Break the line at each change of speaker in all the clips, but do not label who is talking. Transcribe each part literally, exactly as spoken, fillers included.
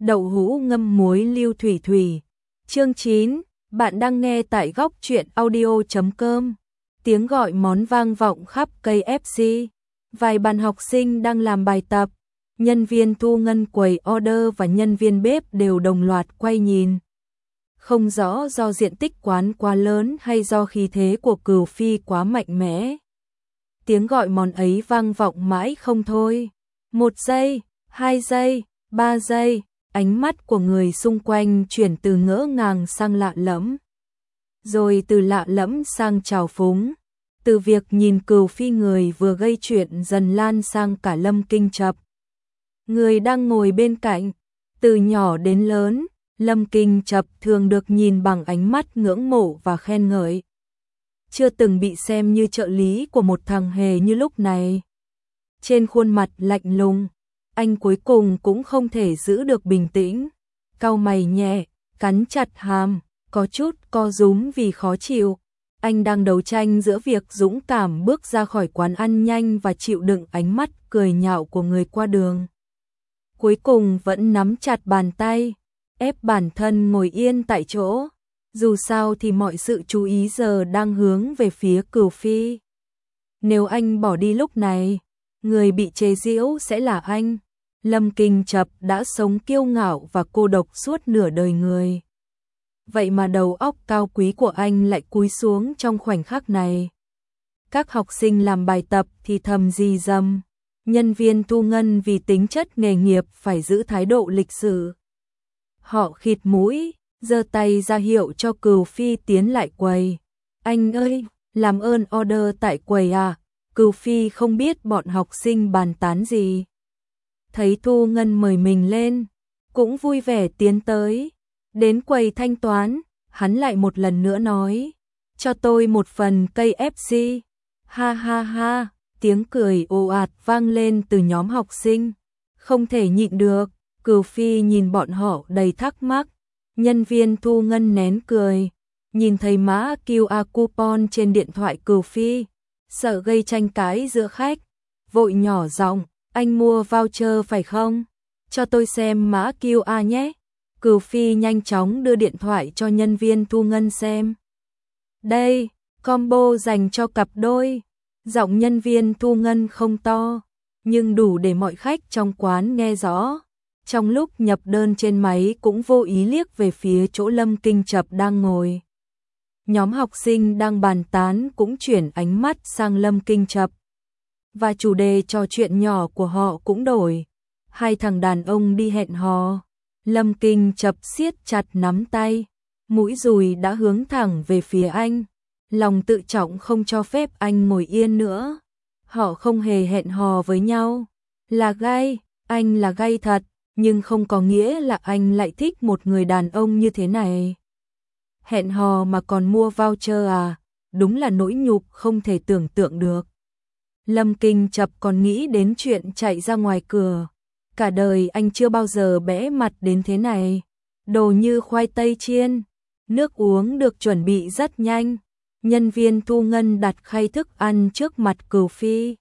Đậu hũ ngâm muối lưu thủy thủy. Chương chín, bạn đang nghe tại góc truyện audio chấm com. Tiếng gọi món vang vọng khắp cây ép xê. Vài bạn học sinh đang làm bài tập. Nhân viên thu ngân quầy order và nhân viên bếp đều đồng loạt quay nhìn. Không rõ do diện tích quán quá lớn hay do khí thế của Cửu Phi quá mạnh mẽ. Tiếng gọi món ấy vang vọng mãi không thôi. Một giây, hai giây, ba giây, ánh mắt của người xung quanh chuyển từ ngỡ ngàng sang lạ lẫm. Rồi từ lạ lẫm sang trào phúng. Từ việc nhìn Cửu Phi người vừa gây chuyện dần lan sang cả Lâm Kinh Chập. Người đang ngồi bên cạnh, từ nhỏ đến lớn, Lâm Kinh Chập thường được nhìn bằng ánh mắt ngưỡng mộ và khen ngợi. Chưa từng bị xem như trợ lý của một thằng hề như lúc này. Trên khuôn mặt lạnh lùng, anh cuối cùng cũng không thể giữ được bình tĩnh. Cau mày nhẹ, cắn chặt hàm, có chút co rúm vì khó chịu. Anh đang đấu tranh giữa việc dũng cảm bước ra khỏi quán ăn nhanh và chịu đựng ánh mắt cười nhạo của người qua đường. Cuối cùng vẫn nắm chặt bàn tay, ép bản thân ngồi yên tại chỗ. Dù sao thì mọi sự chú ý giờ đang hướng về phía Cửu Phi. Nếu anh bỏ đi lúc này, người bị chế giễu sẽ là anh. Lâm Kinh Chập đã sống kiêu ngạo và cô độc suốt nửa đời người. Vậy mà đầu óc cao quý của anh lại cúi xuống trong khoảnh khắc này. Các học sinh làm bài tập thì thầm rì rầm. Nhân viên thu ngân vì tính chất nghề nghiệp phải giữ thái độ lịch sự. Họ khịt mũi, giơ tay ra hiệu cho Cửu Phi tiến lại quầy. Anh ơi, làm ơn order tại quầy à? Cửu Phi không biết bọn học sinh bàn tán gì. Thấy thu ngân mời mình lên, cũng vui vẻ tiến tới. Đến quầy thanh toán, hắn lại một lần nữa nói, cho tôi một phần cây ép xê. Ha ha ha, tiếng cười ồ ạt vang lên từ nhóm học sinh. Không thể nhịn được, Cửu Phi nhìn bọn họ đầy thắc mắc. Nhân viên thu ngân nén cười, nhìn thấy mã quy rờ coupon trên điện thoại Cửu Phi, sợ gây tranh cãi giữa khách, vội nhỏ giọng, anh mua voucher phải không? Cho tôi xem mã quy rờ nhé. Cửu Phi nhanh chóng đưa điện thoại cho nhân viên thu ngân xem. Đây, combo dành cho cặp đôi. Giọng nhân viên thu ngân không to, nhưng đủ để mọi khách trong quán nghe rõ. Trong lúc nhập đơn trên máy cũng vô ý liếc về phía chỗ Lâm Kinh Chập đang ngồi. Nhóm học sinh đang bàn tán cũng chuyển ánh mắt sang Lâm Kinh Chập. Và chủ đề trò chuyện nhỏ của họ cũng đổi. Hai thằng đàn ông đi hẹn hò. Lâm Kinh Chập siết chặt nắm tay, mũi dùi đã hướng thẳng về phía anh. Lòng tự trọng không cho phép anh ngồi yên nữa. Họ không hề hẹn hò với nhau. Là gay, anh là gay thật, nhưng không có nghĩa là anh lại thích một người đàn ông như thế này. Hẹn hò mà còn mua voucher à? Đúng là nỗi nhục không thể tưởng tượng được. Lâm Kinh Chập còn nghĩ đến chuyện chạy ra ngoài cửa. Cả đời anh chưa bao giờ bẽ mặt đến thế này. Đồ như khoai tây chiên. Nước uống được chuẩn bị rất nhanh. Nhân viên thu ngân đặt khay thức ăn trước mặt Cửu Phi.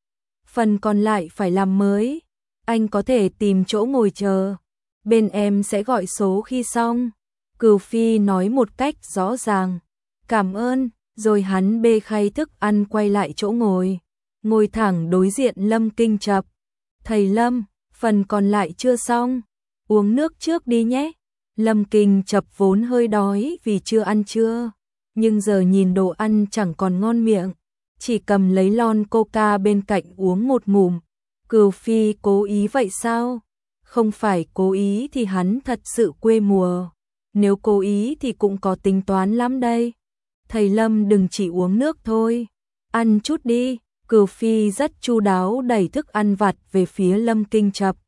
Phần còn lại phải làm mới. Anh có thể tìm chỗ ngồi chờ. Bên em sẽ gọi số khi xong. Cửu Phi nói một cách rõ ràng. Cảm ơn. Rồi hắn bê khay thức ăn quay lại chỗ ngồi. Ngồi thẳng đối diện Lâm Kinh Chập. Thầy Lâm, phần còn lại chưa xong. Uống nước trước đi nhé. Lâm Kinh Chập vốn hơi đói vì chưa ăn trưa. Nhưng giờ nhìn đồ ăn chẳng còn ngon miệng. Chỉ cầm lấy lon coca bên cạnh uống một ngụm. Cửu Phi cố ý vậy sao? Không phải cố ý thì hắn thật sự quê mùa. Nếu cố ý thì cũng có tính toán lắm đây. Thầy Lâm đừng chỉ uống nước thôi. Ăn chút đi. Cửu Phi rất chu đáo đẩy thức ăn vặt về phía Lâm Kinh Chập.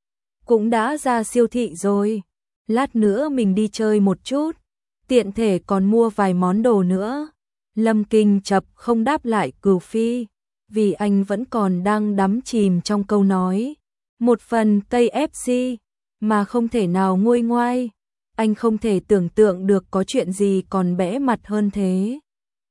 Cũng đã ra siêu thị rồi. Lát nữa mình đi chơi một chút. Tiện thể còn mua vài món đồ nữa. Lâm Kinh Chập không đáp lại Cửu Phi, vì anh vẫn còn đang đắm chìm trong câu nói. Một phần cây ép xê, mà không thể nào nguôi ngoai. Anh không thể tưởng tượng được có chuyện gì còn bẽ mặt hơn thế.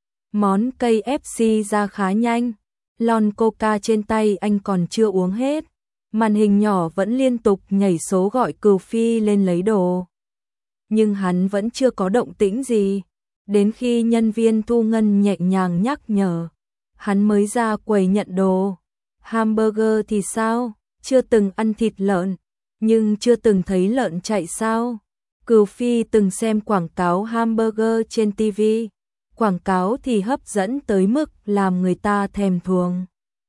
Món cây ép xê ra khá nhanh. Lon coca trên tay anh còn chưa uống hết. Màn hình nhỏ vẫn liên tục nhảy số gọi Cửu Phi lên lấy đồ. Nhưng hắn vẫn chưa có động tĩnh gì. Đến khi nhân viên thu ngân nhẹ nhàng nhắc nhở, hắn mới ra quầy nhận đồ. Hamburger thì sao? Chưa từng ăn thịt lợn, nhưng chưa từng thấy lợn chạy sao? Cửu Phi từng xem quảng cáo hamburger trên ti vi. Quảng cáo thì hấp dẫn tới mức làm người ta thèm thuồng.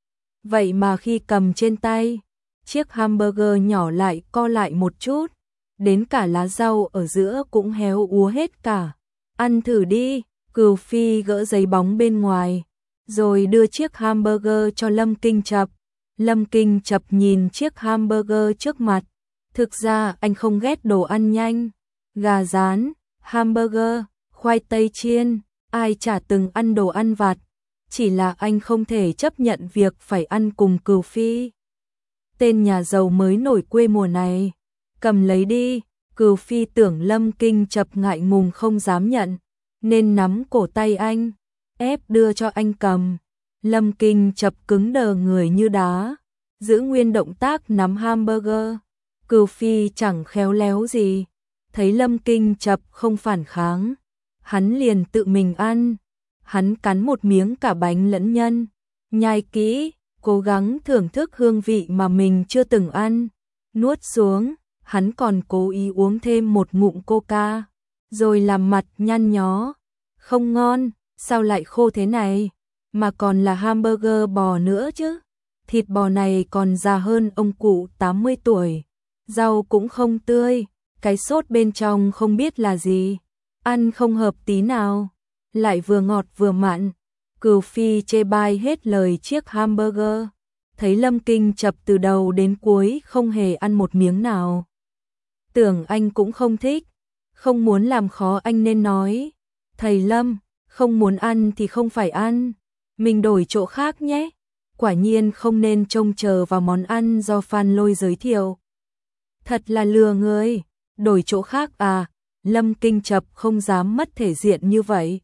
Vậy mà khi cầm trên tay, chiếc hamburger nhỏ lại co lại một chút, đến cả lá rau ở giữa cũng héo úa hết cả. Ăn thử đi, Cửu Phi gỡ giấy bóng bên ngoài, rồi đưa chiếc hamburger cho Lâm Kinh Chập. Lâm Kinh Chập nhìn chiếc hamburger trước mặt, thực ra anh không ghét đồ ăn nhanh, gà rán, hamburger, khoai tây chiên, ai chả từng ăn đồ ăn vặt, chỉ là anh không thể chấp nhận việc phải ăn cùng Cửu Phi. Tên nhà giàu mới nổi quê mùa này, cầm lấy đi. Cửu Phi tưởng Lâm Kinh Chập ngại ngùng không dám nhận, nên nắm cổ tay anh, ép đưa cho anh cầm. Lâm Kinh Chập cứng đờ người như đá, giữ nguyên động tác nắm hamburger. Cửu Phi chẳng khéo léo gì, thấy Lâm Kinh Chập không phản kháng, hắn liền tự mình ăn. Hắn cắn một miếng cả bánh lẫn nhân, nhai kỹ, cố gắng thưởng thức hương vị mà mình chưa từng ăn. Nuốt xuống, hắn còn cố ý uống thêm một ngụm coca, rồi làm mặt nhăn nhó. Không ngon, sao lại khô thế này? Mà còn là hamburger bò nữa chứ. Thịt bò này còn già hơn ông cụ tám mươi tuổi. Rau cũng không tươi, cái sốt bên trong không biết là gì. Ăn không hợp tí nào, lại vừa ngọt vừa mặn. Cửu Phi chê bai hết lời chiếc hamburger. Thấy Lâm Kinh Chập từ đầu đến cuối không hề ăn một miếng nào. Tưởng anh cũng không thích, không muốn làm khó anh nên nói, thầy Lâm, không muốn ăn thì không phải ăn, mình đổi chỗ khác nhé. Quả nhiên không nên trông chờ vào món ăn do Phan Lôi giới thiệu. Thật là lừa người, đổi chỗ khác à? Lâm Kinh Chập không dám mất thể diện như vậy.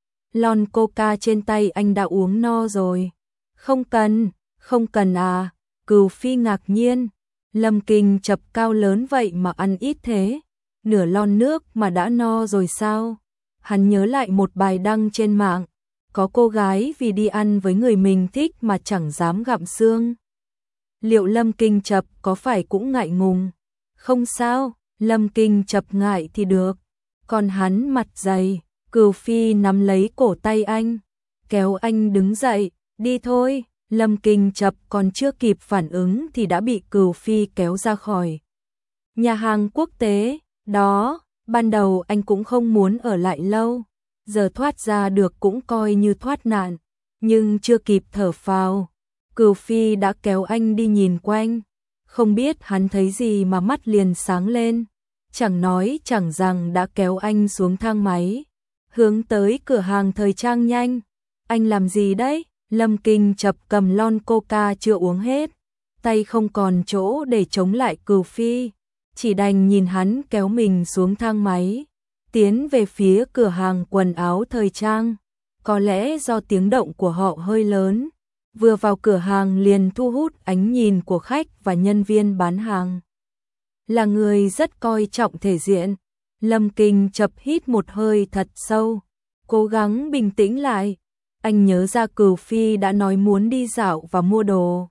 Lon coca trên tay anh đã uống no rồi. Không cần, không cần à? Cửu Phi ngạc nhiên. Lâm Kinh Chập cao lớn vậy mà ăn ít thế, nửa lon nước mà đã no rồi sao? Hắn nhớ lại một bài đăng trên mạng, có cô gái vì đi ăn với người mình thích mà chẳng dám gặm xương. Liệu Lâm Kinh Chập có phải cũng ngại ngùng? Không sao, Lâm Kinh Chập ngại thì được, còn hắn mặt dày. Cửu Phi nắm lấy cổ tay anh, kéo anh đứng dậy, đi thôi. Lâm Kinh Chập còn chưa kịp phản ứng thì đã bị Cửu Phi kéo ra khỏi nhà hàng quốc tế. Đó, ban đầu anh cũng không muốn ở lại lâu, giờ thoát ra được cũng coi như thoát nạn, nhưng chưa kịp thở phào, Cửu Phi đã kéo anh đi nhìn quanh. Không biết hắn thấy gì mà mắt liền sáng lên, chẳng nói chẳng rằng đã kéo anh xuống thang máy, hướng tới cửa hàng thời trang nhanh. Anh làm gì đấy? Lâm Kinh Chập cầm lon coca chưa uống hết, tay không còn chỗ để chống lại Cửu Phi, chỉ đành nhìn hắn kéo mình xuống thang máy, tiến về phía cửa hàng quần áo thời trang. Có lẽ do tiếng động của họ hơi lớn, vừa vào cửa hàng liền thu hút ánh nhìn của khách và nhân viên bán hàng. Là người rất coi trọng thể diện, Lâm Kinh Chập hít một hơi thật sâu, cố gắng bình tĩnh lại. Anh nhớ ra Cửu Phi đã nói muốn đi dạo và mua đồ.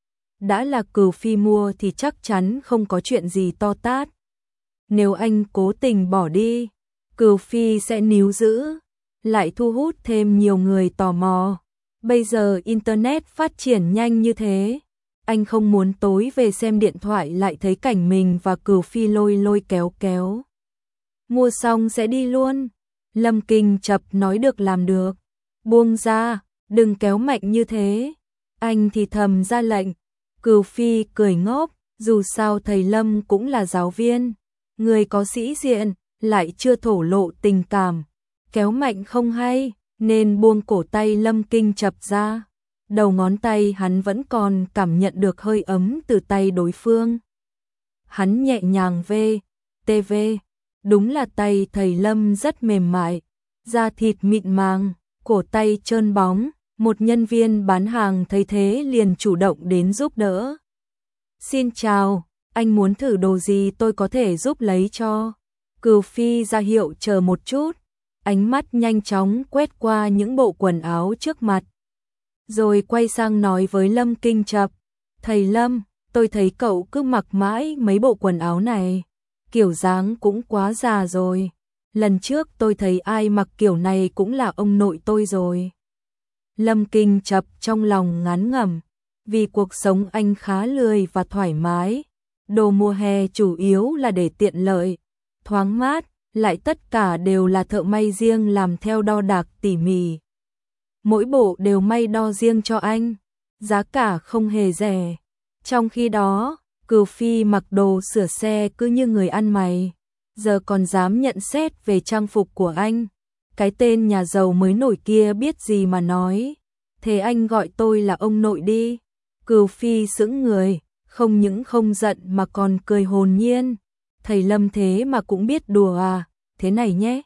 Đã là Cửu Phi mua thì chắc chắn không có chuyện gì to tát. Nếu anh cố tình bỏ đi, Cửu Phi sẽ níu giữ, lại thu hút thêm nhiều người tò mò. Bây giờ Internet phát triển nhanh như thế, anh không muốn tối về xem điện thoại lại thấy cảnh mình và Cửu Phi lôi lôi kéo kéo. Mua xong sẽ đi luôn. Lâm Kinh Chập nói được làm được. Buông ra, đừng kéo mạnh như thế. Anh thì thầm ra lệnh. Cửu Phi cười ngốc, dù sao thầy Lâm cũng là giáo viên, người có sĩ diện, lại chưa thổ lộ tình cảm. Kéo mạnh không hay, nên buông cổ tay Lâm Kinh Chập ra. Đầu ngón tay hắn vẫn còn cảm nhận được hơi ấm từ tay đối phương. Hắn nhẹ nhàng vê, tê vê. Đúng là tay thầy Lâm rất mềm mại, da thịt mịn màng, cổ tay trơn bóng. Một nhân viên bán hàng thấy thế liền chủ động đến giúp đỡ. Xin chào, anh muốn thử đồ gì tôi có thể giúp lấy cho? Cửu Phi ra hiệu chờ một chút, ánh mắt nhanh chóng quét qua những bộ quần áo trước mặt. Rồi quay sang nói với Lâm Kinh Chập, thầy Lâm, tôi thấy cậu cứ mặc mãi mấy bộ quần áo này, kiểu dáng cũng quá già rồi. Lần trước tôi thấy ai mặc kiểu này cũng là ông nội tôi rồi. Lâm Kinh Chập trong lòng ngán ngẩm, vì cuộc sống anh khá lười và thoải mái. Đồ mùa hè chủ yếu là để tiện lợi, thoáng mát, lại tất cả đều là thợ may riêng làm theo đo đạc tỉ mỉ. Mỗi bộ đều may đo riêng cho anh, giá cả không hề rẻ. Trong khi đó, Cửu Phi mặc đồ sửa xe cứ như người ăn mày, giờ còn dám nhận xét về trang phục của anh. Cái tên nhà giàu mới nổi kia biết gì mà nói, thế anh gọi tôi là ông nội đi. Cửu Phi sững người, không những không giận mà còn cười hồn nhiên. Thầy Lâm thế mà cũng biết đùa à, thế này nhé.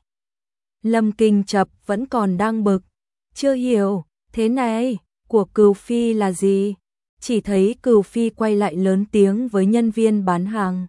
Lâm Kinh Chập vẫn còn đang bực, chưa hiểu, thế này, của Cửu Phi là gì? Chỉ thấy Cửu Phi quay lại lớn tiếng với nhân viên bán hàng.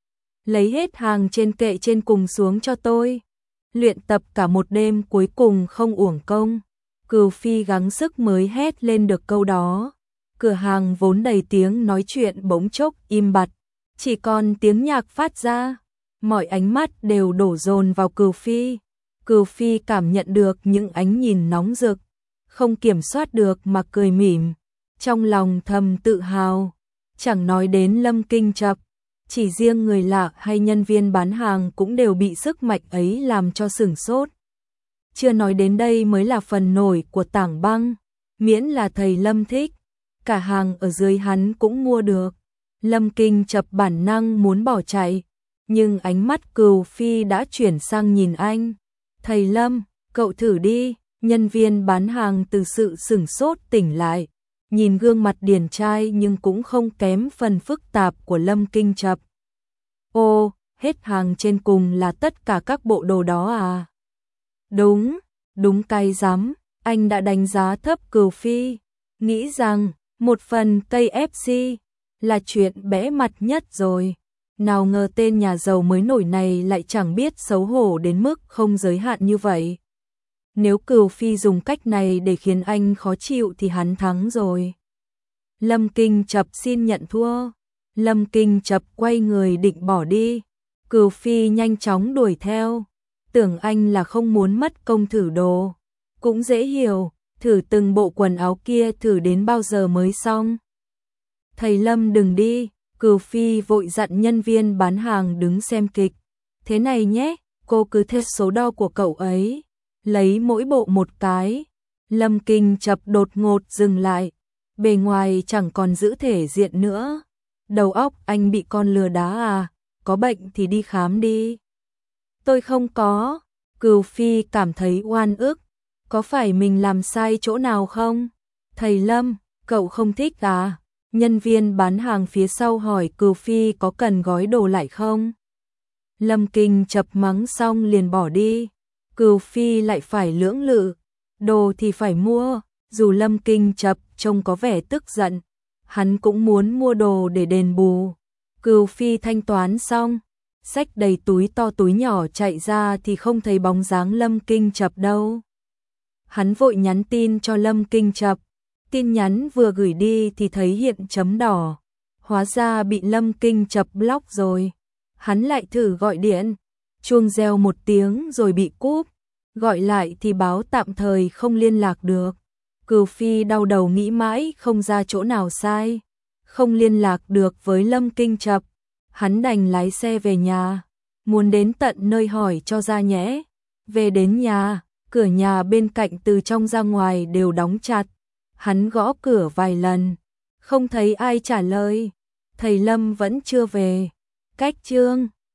Lấy hết hàng trên kệ trên cùng xuống cho tôi. Luyện tập cả một đêm cuối cùng không uổng công. Cửu Phi gắng sức mới hét lên được câu đó. Cửa hàng vốn đầy tiếng nói chuyện bỗng chốc im bặt, chỉ còn tiếng nhạc phát ra. Mọi ánh mắt đều đổ dồn vào Cửu Phi. Cửu Phi cảm nhận được những ánh nhìn nóng rực, không kiểm soát được mà cười mỉm, trong lòng thầm tự hào. Chẳng nói đến Lâm Kinh Chập, chỉ riêng người lạ hay nhân viên bán hàng cũng đều bị sức mạnh ấy làm cho sửng sốt. Chưa nói đến đây mới là phần nổi của tảng băng, miễn là thầy Lâm thích, cả hàng ở dưới hắn cũng mua được. Lâm Kinh Chập bản năng muốn bỏ chạy, nhưng ánh mắt Cửu Phi đã chuyển sang nhìn anh. Thầy Lâm, cậu thử đi. Nhân viên bán hàng từ sự sửng sốt tỉnh lại, nhìn gương mặt điển trai nhưng cũng không kém phần phức tạp của Lâm Kinh Chập. Ô, hết hàng trên cùng là tất cả các bộ đồ đó à? Đúng, đúng cay rắm, anh đã đánh giá thấp Cửu Phi, nghĩ rằng một phần ca ép xê là chuyện bẽ mặt nhất rồi. Nào ngờ tên nhà giàu mới nổi này lại chẳng biết xấu hổ đến mức không giới hạn như vậy. Nếu Cửu Phi dùng cách này để khiến anh khó chịu thì hắn thắng rồi. Lâm Kinh Chập xin nhận thua. Lâm Kinh Chập quay người định bỏ đi. Cửu Phi nhanh chóng đuổi theo. Tưởng anh là không muốn mất công thử đồ. Cũng dễ hiểu, thử từng bộ quần áo kia thử đến bao giờ mới xong. Thầy Lâm đừng đi. Cửu Phi vội dặn nhân viên bán hàng đứng xem kịch. Thế này nhé, cô cứ theo số đo của cậu ấy, lấy mỗi bộ một cái. Lâm Kinh Chập đột ngột dừng lại, bề ngoài chẳng còn giữ thể diện nữa. Đầu óc anh bị con lừa đá à, có bệnh thì đi khám đi. Tôi không có. Cửu Phi cảm thấy oan ức, có phải mình làm sai chỗ nào không? Thầy Lâm, cậu không thích à? Nhân viên bán hàng phía sau hỏi Cửu Phi có cần gói đồ lại không? Lâm Kinh Chập mắng xong liền bỏ đi. Cửu Phi lại phải lưỡng lự, đồ thì phải mua, dù Lâm Kinh Chập trông có vẻ tức giận, hắn cũng muốn mua đồ để đền bù. Cửu Phi thanh toán xong, xách đầy túi to túi nhỏ chạy ra thì không thấy bóng dáng Lâm Kinh Chập đâu. Hắn vội nhắn tin cho Lâm Kinh Chập, tin nhắn vừa gửi đi thì thấy hiện chấm đỏ, hóa ra bị Lâm Kinh Chập block rồi. Hắn lại thử gọi điện, chuông reo một tiếng rồi bị cúp, gọi lại thì báo tạm thời không liên lạc được. Cửu Phi đau đầu nghĩ mãi không ra chỗ nào sai, không liên lạc được với Lâm Kinh Chập, hắn đành lái xe về nhà, muốn đến tận nơi hỏi cho ra nhẽ. Về đến nhà, cửa nhà bên cạnh từ trong ra ngoài đều đóng chặt, hắn gõ cửa vài lần, không thấy ai trả lời, thầy Lâm vẫn chưa về. Cách chương